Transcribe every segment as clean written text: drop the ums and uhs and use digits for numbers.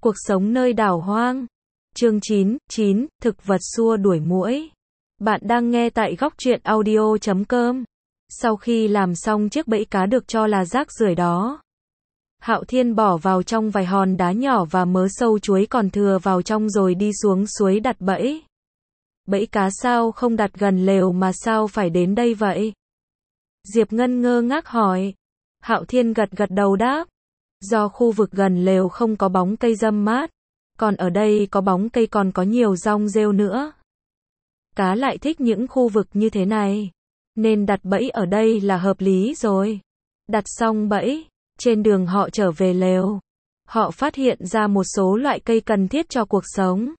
Cuộc sống nơi đảo hoang. Chương 9, thực vật xua đuổi muỗi. Bạn đang nghe tại góc truyện audio.com. Sau khi làm xong chiếc bẫy cá được cho là rác rưởi đó, Hạo Thiên bỏ vào trong vài hòn đá nhỏ và mớ sâu chuối còn thừa vào trong rồi đi xuống suối đặt bẫy. Bẫy cá sao không đặt gần lều mà sao phải đến đây vậy? Diệp Ngân ngơ ngác hỏi. Hạo Thiên gật gật đầu đáp. Do khu vực gần lều không có bóng cây râm mát, còn ở đây có bóng cây còn có nhiều rong rêu nữa. Cá lại thích những khu vực như thế này, nên đặt bẫy ở đây là hợp lý rồi. Đặt xong bẫy, trên đường họ trở về lều, họ phát hiện ra một số loại cây cần thiết cho cuộc sống.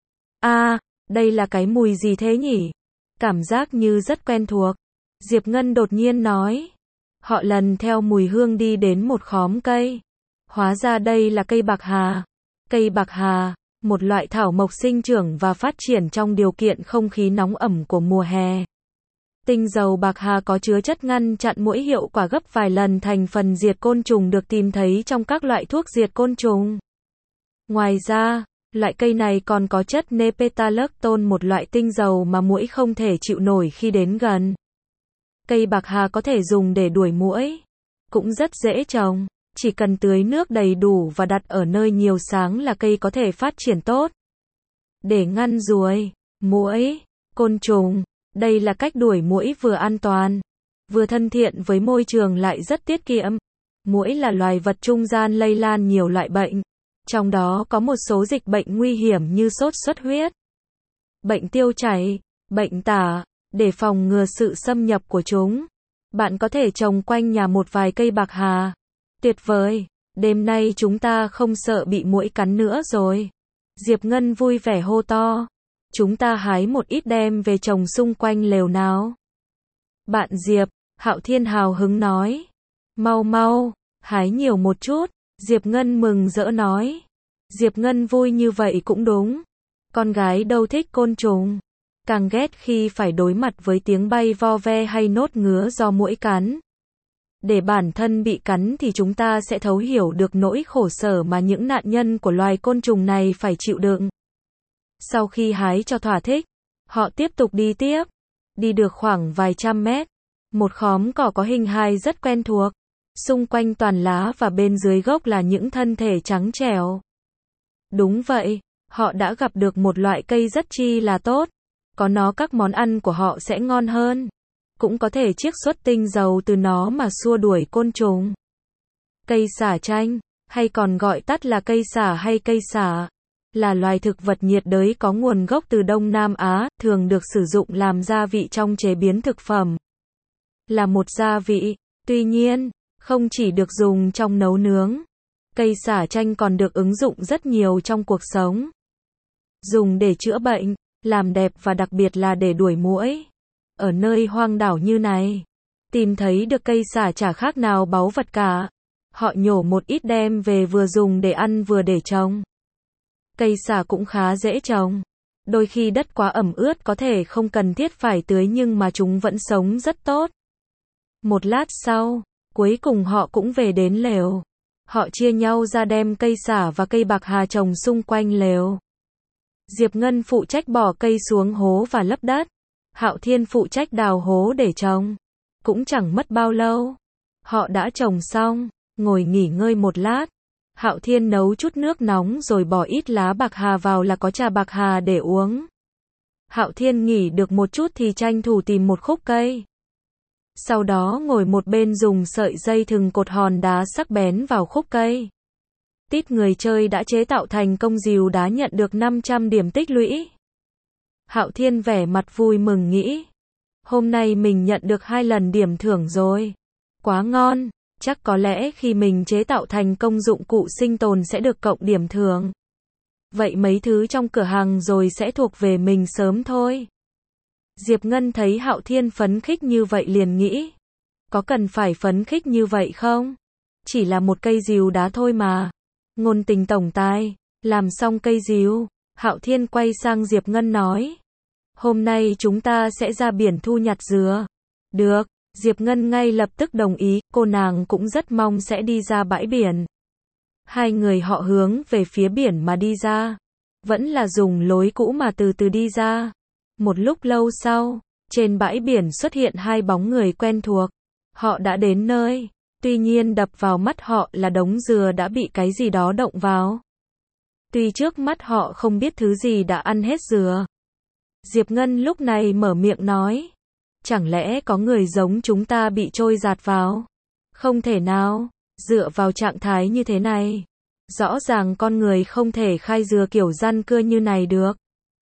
Đây là cái mùi gì thế nhỉ? Cảm giác như rất quen thuộc. Diệp Ngân đột nhiên nói. Họ lần theo mùi hương đi đến một khóm cây. Hóa ra đây là cây bạc hà. Cây bạc hà, một loại thảo mộc sinh trưởng và phát triển trong điều kiện không khí nóng ẩm của mùa hè. Tinh dầu bạc hà có chứa chất ngăn chặn muỗi hiệu quả gấp vài lần thành phần diệt côn trùng được tìm thấy trong các loại thuốc diệt côn trùng. Ngoài ra, loại cây này còn có chất nepetalactone, một loại tinh dầu mà muỗi không thể chịu nổi khi đến gần. Cây bạc hà có thể dùng để đuổi muỗi, cũng rất dễ trồng, chỉ cần tưới nước đầy đủ và đặt ở nơi nhiều sáng là cây có thể phát triển tốt. Để ngăn ruồi, muỗi, côn trùng, đây là cách đuổi muỗi vừa an toàn, vừa thân thiện với môi trường lại rất tiết kiệm. Muỗi là loài vật trung gian lây lan nhiều loại bệnh, trong đó có một số dịch bệnh nguy hiểm như sốt xuất huyết, bệnh tiêu chảy, bệnh tả. Để phòng ngừa sự xâm nhập của chúng, bạn có thể trồng quanh nhà một vài cây bạc hà. Tuyệt vời, đêm nay chúng ta không sợ bị muỗi cắn nữa rồi. Diệp Ngân vui vẻ hô to. Chúng ta hái một ít đem về trồng xung quanh lều nào. Bạn Diệp, Hạo Thiên hào hứng nói. Mau mau, hái nhiều một chút. Diệp Ngân mừng rỡ nói. Diệp Ngân vui như vậy cũng đúng. Con gái đâu thích côn trùng, càng ghét khi phải đối mặt với tiếng bay vo ve hay nốt ngứa do muỗi cắn. Để bản thân bị cắn thì chúng ta sẽ thấu hiểu được nỗi khổ sở mà những nạn nhân của loài côn trùng này phải chịu đựng. Sau khi hái cho thỏa thích, họ tiếp tục đi tiếp. Đi được khoảng vài trăm mét, một khóm cỏ có hình hài rất quen thuộc. Xung quanh toàn lá và bên dưới gốc là những thân thể trắng trẻo. Đúng vậy, họ đã gặp được một loại cây rất chi là tốt. Có nó các món ăn của họ sẽ ngon hơn. Cũng có thể chiết xuất tinh dầu từ nó mà xua đuổi côn trùng. Cây xả chanh, hay còn gọi tắt là cây xả hay cây xả, là loài thực vật nhiệt đới có nguồn gốc từ Đông Nam Á, thường được sử dụng làm gia vị trong chế biến thực phẩm. Là một gia vị, tuy nhiên, không chỉ được dùng trong nấu nướng. Cây xả chanh còn được ứng dụng rất nhiều trong cuộc sống. Dùng để chữa bệnh, làm đẹp và đặc biệt là để đuổi muỗi. Ở nơi hoang đảo như này, tìm thấy được cây xả chả khác nào báu vật cả. Họ nhổ một ít đem về vừa dùng để ăn vừa để trồng. Cây xả cũng khá dễ trồng. Đôi khi đất quá ẩm ướt có thể không cần thiết phải tưới nhưng mà chúng vẫn sống rất tốt. Một lát sau, cuối cùng họ cũng về đến lều. Họ chia nhau ra đem cây xả và cây bạc hà trồng xung quanh lều. Diệp Ngân phụ trách bỏ cây xuống hố và lấp đất. Hạo Thiên phụ trách đào hố để trồng. Cũng chẳng mất bao lâu, họ đã trồng xong, ngồi nghỉ ngơi một lát. Hạo Thiên nấu chút nước nóng rồi bỏ ít lá bạc hà vào là có trà bạc hà để uống. Hạo Thiên nghỉ được một chút thì tranh thủ tìm một khúc cây. Sau đó ngồi một bên dùng sợi dây thừng cột hòn đá sắc bén vào khúc cây. Tít người chơi đã chế tạo thành công rìu đá nhận được 500 điểm tích lũy. Hạo Thiên vẻ mặt vui mừng nghĩ. Hôm nay mình nhận được 2 lần điểm thưởng rồi. Quá ngon, chắc có lẽ khi mình chế tạo thành công dụng cụ sinh tồn sẽ được cộng điểm thưởng. Vậy mấy thứ trong cửa hàng rồi sẽ thuộc về mình sớm thôi. Diệp Ngân thấy Hạo Thiên phấn khích như vậy liền nghĩ. Có cần phải phấn khích như vậy không? Chỉ là một cây rìu đá thôi mà. Ngôn tình tổng tài, làm xong cây rìu, Hạo Thiên quay sang Diệp Ngân nói. Hôm nay chúng ta sẽ ra biển thu nhặt dừa. Được, Diệp Ngân ngay lập tức đồng ý, cô nàng cũng rất mong sẽ đi ra bãi biển. Hai người họ hướng về phía biển mà đi ra. Vẫn là dùng lối cũ mà từ từ đi ra. Một lúc lâu sau, trên bãi biển xuất hiện hai bóng người quen thuộc. Họ đã đến nơi. Tuy nhiên đập vào mắt họ là đống dừa đã bị cái gì đó động vào. Tuy trước mắt họ không biết thứ gì đã ăn hết dừa. Diệp Ngân lúc này mở miệng nói. Chẳng lẽ có người giống chúng ta bị trôi dạt vào? Không thể nào, dựa vào trạng thái như thế này. Rõ ràng con người không thể khai dừa kiểu răn cưa như này được.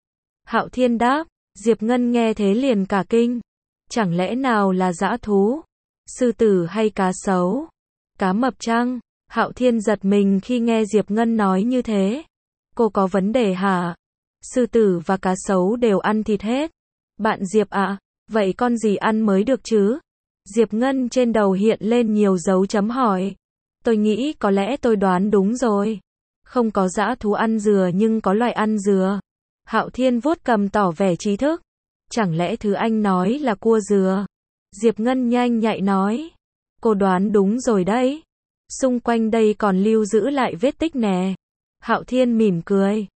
Hạo Thiên đáp, Diệp Ngân nghe thế liền cả kinh. Chẳng lẽ nào là dã thú? Sư tử hay cá sấu? Cá mập chăng? Hạo Thiên giật mình khi nghe Diệp Ngân nói như thế. Cô có vấn đề hả? Sư tử và cá sấu đều ăn thịt hết. Bạn Diệp ạ, vậy con gì ăn mới được chứ? Diệp Ngân trên đầu hiện lên nhiều dấu chấm hỏi. Tôi nghĩ có lẽ tôi đoán đúng rồi. Không có dã thú ăn dừa nhưng có loài ăn dừa. Hạo Thiên vuốt cầm tỏ vẻ trí thức. Chẳng lẽ thứ anh nói là cua dừa? Diệp Ngân nhanh nhạy nói. Cô đoán đúng rồi đấy. Xung quanh đây còn lưu giữ lại vết tích nè. Hạo Thiên mỉm cười.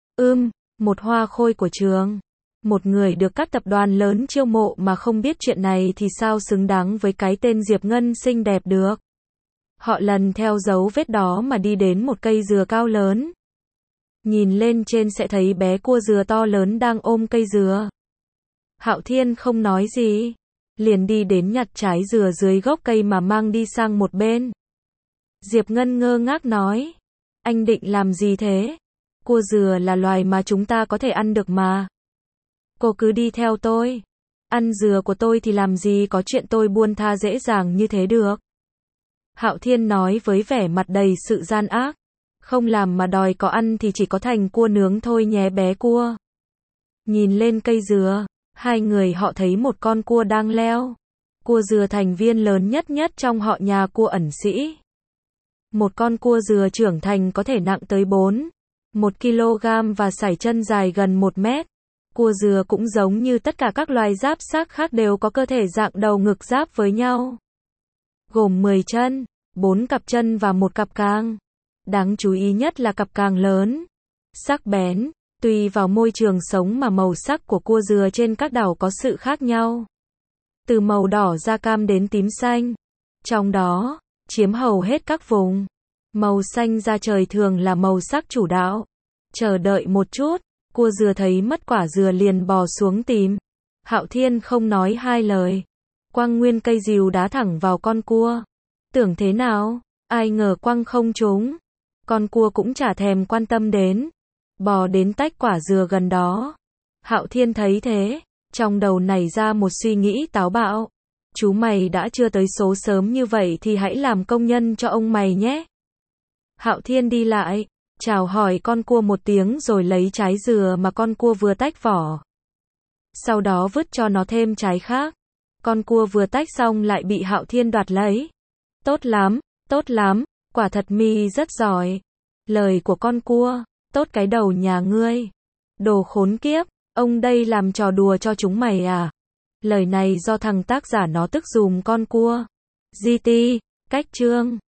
Một hoa khôi của trường. Một người được các tập đoàn lớn chiêu mộ mà không biết chuyện này thì sao xứng đáng với cái tên Diệp Ngân xinh đẹp được. Họ lần theo dấu vết đó mà đi đến một cây dừa cao lớn. Nhìn lên trên sẽ thấy bé cua dừa to lớn đang ôm cây dừa. Hạo Thiên không nói gì. Liền đi đến nhặt trái dừa dưới gốc cây mà mang đi sang một bên. Diệp Ngân ngơ ngác nói. Anh định làm gì thế? Cua dừa là loài mà chúng ta có thể ăn được mà. Cô cứ đi theo tôi. Ăn dừa của tôi thì làm gì có chuyện tôi buông tha dễ dàng như thế được. Hạo Thiên nói với vẻ mặt đầy sự gian ác. Không làm mà đòi có ăn thì chỉ có thành cua nướng thôi nhé bé cua. Nhìn lên cây dừa, hai người họ thấy một con cua đang leo. Cua dừa thành viên lớn nhất trong họ nhà cua ẩn sĩ. Một con cua dừa trưởng thành có thể nặng tới 1 kg và sải chân dài gần 1 mét. Cua dừa cũng giống như tất cả các loài giáp xác khác đều có cơ thể dạng đầu ngực giáp với nhau. Gồm 10 chân, 4 cặp chân và 1 cặp càng. Đáng chú ý nhất là cặp càng lớn. Sắc bén, tùy vào môi trường sống mà màu sắc của cua dừa trên các đảo có sự khác nhau. Từ màu đỏ da cam đến tím xanh. Trong đó, chiếm hầu hết các vùng. Màu xanh da trời thường là màu sắc chủ đạo. Chờ đợi một chút, cua dừa thấy mất quả dừa liền bò xuống tìm. Hạo Thiên không nói hai lời. Quăng nguyên cây rìu đá thẳng vào con cua. Tưởng thế nào? Ai ngờ quăng không trúng. Con cua cũng chả thèm quan tâm đến. Bò đến tách quả dừa gần đó. Hạo Thiên thấy thế. Trong đầu nảy ra một suy nghĩ táo bạo. Chú mày đã chưa tới số sớm như vậy thì hãy làm công nhân cho ông mày nhé. Hạo Thiên đi lại, chào hỏi con cua một tiếng rồi lấy trái dừa mà con cua vừa tách vỏ. Sau đó vứt cho nó thêm trái khác. Con cua vừa tách xong lại bị Hạo Thiên đoạt lấy. Tốt lắm, quả thật mi rất giỏi. Lời của con cua, tốt cái đầu nhà ngươi. Đồ khốn kiếp, ông đây làm trò đùa cho chúng mày à? Lời này do thằng tác giả nó tức giùm con cua. GT, cách chương.